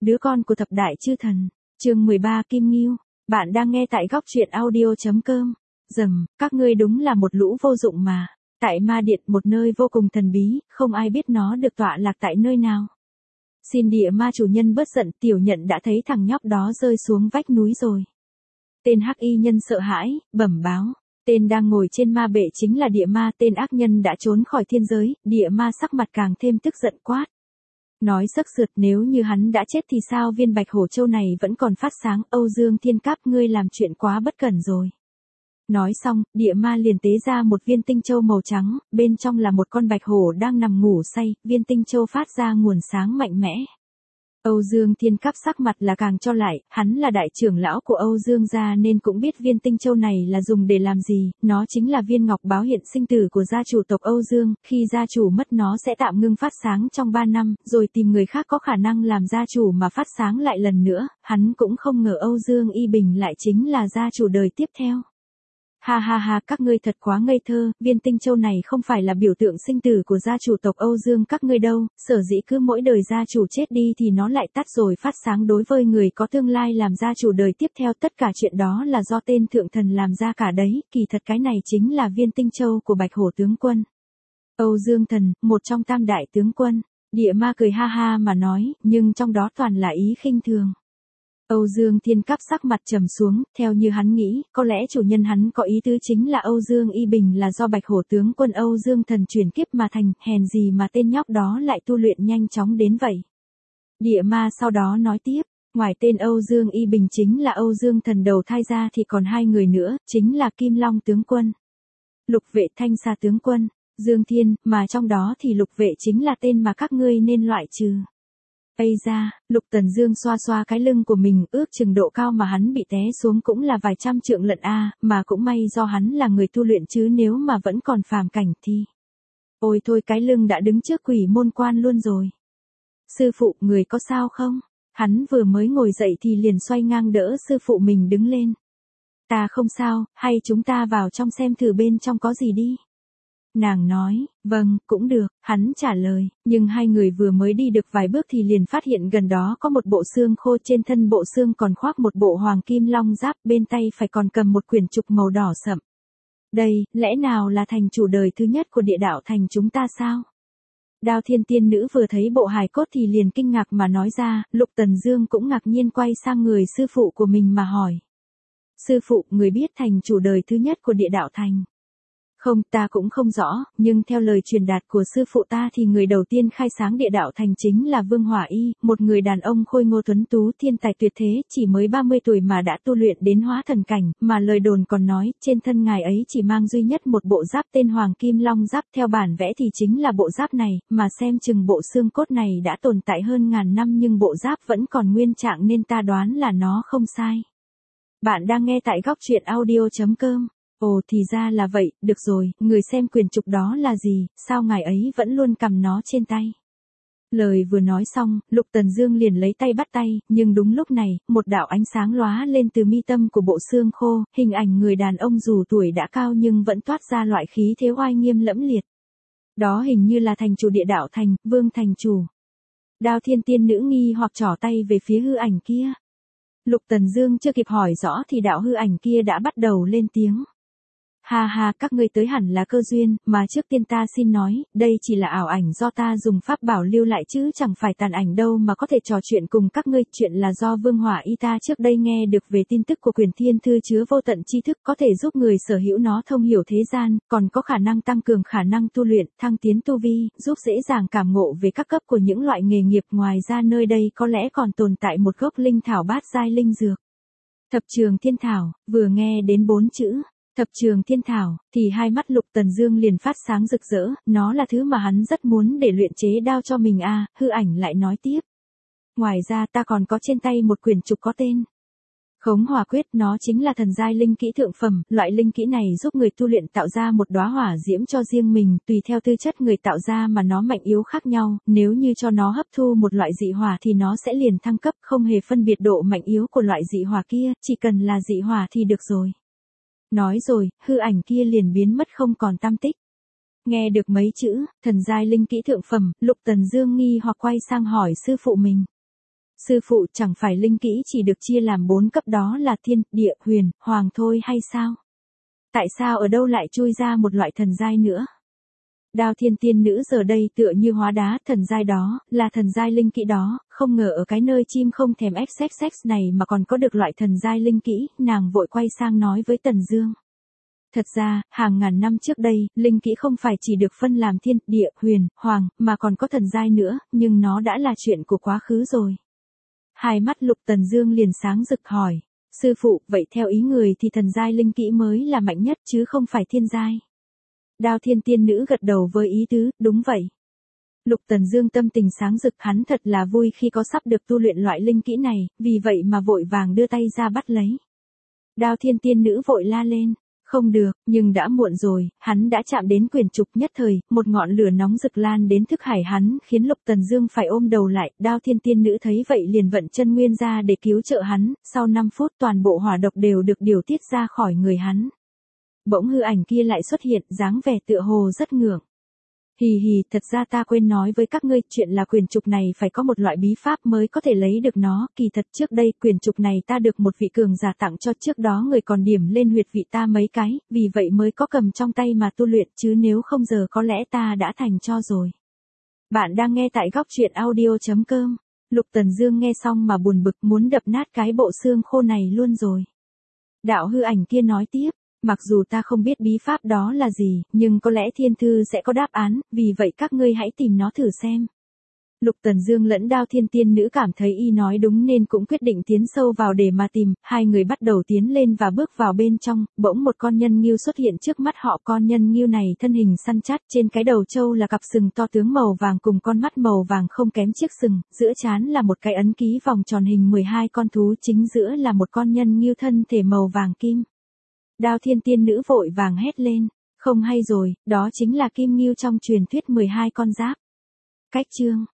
Đứa con của thập đại chư thần. Chương 13 Kim Ngưu. Bạn đang nghe tại góc truyện audio.com. Các ngươi đúng là một lũ vô dụng mà. Tại Ma Điện, một nơi vô cùng thần bí, không ai biết nó được tọa lạc tại nơi nào. Xin địa ma chủ nhân bớt giận, tiểu nhận đã thấy thằng nhóc đó rơi xuống vách núi rồi. Tên hắc y nhân sợ hãi, bẩm báo. Tên đang ngồi trên ma bệ chính là địa ma, tên ác nhân đã trốn khỏi thiên giới, địa ma sắc mặt càng thêm tức giận quát. Nói sắc sượt, nếu như hắn đã chết thì sao viên bạch hổ châu này vẫn còn phát sáng, Âu Dương Thiên Cáp ngươi làm chuyện quá bất cẩn rồi. Nói xong, địa ma liền tế ra một viên tinh châu màu trắng, bên trong là một con bạch hổ đang nằm ngủ say, viên tinh châu phát ra nguồn sáng mạnh mẽ. Âu Dương Thiên Cáp sắc mặt là càng cho lại, hắn là đại trưởng lão của Âu Dương gia nên cũng biết viên tinh châu này là dùng để làm gì, nó chính là viên ngọc báo hiện sinh tử của gia chủ tộc Âu Dương, khi gia chủ mất nó sẽ tạm ngưng phát sáng trong 3 năm, rồi tìm người khác có khả năng làm gia chủ mà phát sáng lại lần nữa, hắn cũng không ngờ Âu Dương Y Bình lại chính là gia chủ đời tiếp theo. Ha ha ha, các ngươi thật quá ngây thơ, viên tinh châu này không phải là biểu tượng sinh tử của gia chủ tộc Âu Dương các ngươi đâu, sở dĩ cứ mỗi đời gia chủ chết đi thì nó lại tắt rồi phát sáng đối với người có tương lai làm gia chủ đời tiếp theo, tất cả chuyện đó là do tên thượng thần làm ra cả đấy, kỳ thật cái này chính là viên tinh châu của Bạch Hổ tướng quân. Âu Dương thần, một trong tam đại tướng quân, địa ma cười ha ha mà nói, nhưng trong đó toàn là ý khinh thường. Âu Dương Thiên Cáp sắc mặt trầm xuống, theo như hắn nghĩ, có lẽ chủ nhân hắn có ý tứ chính là Âu Dương Y Bình là do Bạch Hổ tướng quân Âu Dương thần chuyển kiếp mà thành, hèn gì mà tên nhóc đó lại tu luyện nhanh chóng đến vậy. Địa ma sau đó nói tiếp, ngoài tên Âu Dương Y Bình chính là Âu Dương thần đầu thai ra thì còn 2 người nữa, chính là Kim Long tướng quân, Lục Vệ Thanh Sa tướng quân, Dương Thiên, mà trong đó thì Lục Vệ chính là tên mà các ngươi nên loại trừ. Ây ra, Lục Tần Dương xoa xoa cái lưng của mình, ước chừng độ cao mà hắn bị té xuống cũng là vài trăm trượng lận a, mà cũng may do hắn là người tu luyện chứ nếu mà vẫn còn phàm cảnh thì. Ôi thôi, cái lưng đã đứng trước quỷ môn quan luôn rồi. Sư phụ, người có sao không? Hắn vừa mới ngồi dậy thì liền xoay ngang đỡ sư phụ mình đứng lên. Ta không sao, hay chúng ta vào trong xem thử bên trong có gì đi. Nàng nói, vâng, cũng được, hắn trả lời, nhưng hai người vừa mới đi được vài bước thì liền phát hiện gần đó có một bộ xương khô, trên thân bộ xương còn khoác một bộ hoàng kim long giáp, bên tay phải còn cầm một quyển trục màu đỏ sậm. Đây, lẽ nào là thành chủ đời thứ nhất của địa đạo thành chúng ta sao? Đao Thiên tiên nữ vừa thấy bộ hài cốt thì liền kinh ngạc mà nói ra, Lục Tần Dương cũng ngạc nhiên quay sang người sư phụ của mình mà hỏi. Sư phụ, người biết thành chủ đời thứ nhất của địa đạo thành? Không, ta cũng không rõ, nhưng theo lời truyền đạt của sư phụ ta thì người đầu tiên khai sáng địa đạo thành chính là Vương Hỏa Y, một người đàn ông khôi ngô tuấn tú thiên tài tuyệt thế, chỉ mới 30 tuổi mà đã tu luyện đến hóa thần cảnh, mà lời đồn còn nói, trên thân ngài ấy chỉ mang duy nhất một bộ giáp tên Hoàng Kim Long Giáp, theo bản vẽ thì chính là bộ giáp này, mà xem chừng bộ xương cốt này đã tồn tại hơn ngàn năm nhưng bộ giáp vẫn còn nguyên trạng nên ta đoán là nó không sai. Bạn đang nghe tại góc truyện audio.com. Ồ thì ra là vậy, được rồi, người xem quyền trục đó là gì, sao ngài ấy vẫn luôn cầm nó trên tay. Lời vừa nói xong, Lục Tần Dương liền lấy tay bắt tay, nhưng đúng lúc này, một đạo ánh sáng lóa lên từ mi tâm của bộ xương khô, hình ảnh người đàn ông dù tuổi đã cao nhưng vẫn toát ra loại khí thế oai nghiêm lẫm liệt. Đó hình như là thành chủ địa đạo thành, Vương thành chủ. Đao Thiên tiên nữ nghi hoặc trỏ tay về phía hư ảnh kia. Lục Tần Dương chưa kịp hỏi rõ thì đạo hư ảnh kia đã bắt đầu lên tiếng. Ha ha, các ngươi tới hẳn là cơ duyên, mà trước tiên ta xin nói, đây chỉ là ảo ảnh do ta dùng pháp bảo lưu lại chứ chẳng phải tàn ảnh đâu mà có thể trò chuyện cùng các ngươi, chuyện là do Vương Hỏa Y ta trước đây nghe được về tin tức của quyển thiên thư chứa vô tận tri thức có thể giúp người sở hữu nó thông hiểu thế gian, còn có khả năng tăng cường khả năng tu luyện, thăng tiến tu vi, giúp dễ dàng cảm ngộ về các cấp của những loại nghề nghiệp, ngoài ra nơi đây có lẽ còn tồn tại một gốc linh thảo bát giai linh dược. Thập Trường Thiên Thảo, vừa nghe đến 4 chữ Thập Trường Thiên Thảo, thì hai mắt Lục Tần Dương liền phát sáng rực rỡ, nó là thứ mà hắn rất muốn để luyện chế đao cho mình a. Hư ảnh lại nói tiếp. Ngoài ra ta còn có trên tay một quyển trục có tên Khống Hỏa Quyết, nó chính là thần giai linh kỹ thượng phẩm, loại linh kỹ này giúp người tu luyện tạo ra một đóa hỏa diễm cho riêng mình, tùy theo tư chất người tạo ra mà nó mạnh yếu khác nhau, nếu như cho nó hấp thu một loại dị hỏa thì nó sẽ liền thăng cấp, không hề phân biệt độ mạnh yếu của loại dị hỏa kia, chỉ cần là dị hỏa thì được rồi. Nói rồi, hư ảnh kia liền biến mất không còn tăm tích. Nghe được mấy chữ, thần giai linh kỹ thượng phẩm, Lục Tần Dương nghi hoặc quay sang hỏi sư phụ mình. Sư phụ, chẳng phải linh kỹ chỉ được chia làm 4 cấp đó là thiên, địa, huyền, hoàng thôi hay sao? Tại sao ở đâu lại chui ra một loại thần giai nữa? Đao thiên tiên nữ giờ đây tựa như hóa đá, thần giai đó, là thần giai linh kỹ đó, không ngờ ở cái nơi chim không thèm xxx này mà còn có được loại thần giai linh kỹ, nàng vội quay sang nói với Tần Dương. Thật ra, hàng ngàn năm trước đây, linh kỹ không phải chỉ được phân làm thiên, địa, huyền, hoàng, mà còn có thần giai nữa, nhưng nó đã là chuyện của quá khứ rồi. Hai mắt Lục Tần Dương liền sáng rực hỏi, sư phụ, vậy theo ý người thì thần giai linh kỹ mới là mạnh nhất chứ không phải thiên giai. Đao thiên tiên nữ gật đầu với ý tứ, đúng vậy. Lục Tần Dương tâm tình sáng rực, hắn thật là vui khi có sắp được tu luyện loại linh kỹ này, vì vậy mà vội vàng đưa tay ra bắt lấy. Đao thiên tiên nữ vội la lên, không được, nhưng đã muộn rồi, hắn đã chạm đến quyền trục, nhất thời, một ngọn lửa nóng rực lan đến thức hải hắn, khiến Lục Tần Dương phải ôm đầu lại. Đao thiên tiên nữ thấy vậy liền vận chân nguyên ra để cứu trợ hắn, sau 5 phút toàn bộ hỏa độc đều được điều tiết ra khỏi người hắn. Bỗng hư ảnh kia lại xuất hiện, dáng vẻ tựa hồ rất ngượng. Hì hì, thật ra ta quên nói với các ngươi, chuyện là quyền trục này phải có một loại bí pháp mới có thể lấy được nó, kỳ thật trước đây quyền trục này ta được một vị cường giả tặng cho, trước đó người còn điểm lên huyệt vị ta mấy cái, vì vậy mới có cầm trong tay mà tu luyện, chứ nếu không giờ có lẽ ta đã thành cho rồi. Bạn đang nghe tại góc truyện audio.com. Lục Tần Dương nghe xong mà buồn bực, muốn đập nát cái bộ xương khô này luôn rồi. Đạo hư ảnh kia nói tiếp. Mặc dù ta không biết bí pháp đó là gì, nhưng có lẽ thiên thư sẽ có đáp án, vì vậy các ngươi hãy tìm nó thử xem. Lục Tần Dương lẫn Đao thiên tiên nữ cảm thấy y nói đúng nên cũng quyết định tiến sâu vào để mà tìm, hai người bắt đầu tiến lên và bước vào bên trong, bỗng một con nhân ngưu xuất hiện trước mắt họ. Con nhân ngưu này thân hình săn chắc, trên cái đầu trâu là cặp sừng to tướng màu vàng cùng con mắt màu vàng không kém chiếc sừng, giữa trán là một cái ấn ký vòng tròn hình 12 con thú, chính giữa là một con nhân ngưu thân thể màu vàng kim. Đao thiên tiên nữ vội vàng hét lên, không hay rồi, đó chính là kim ngưu trong truyền thuyết 12 con giáp. Cách chương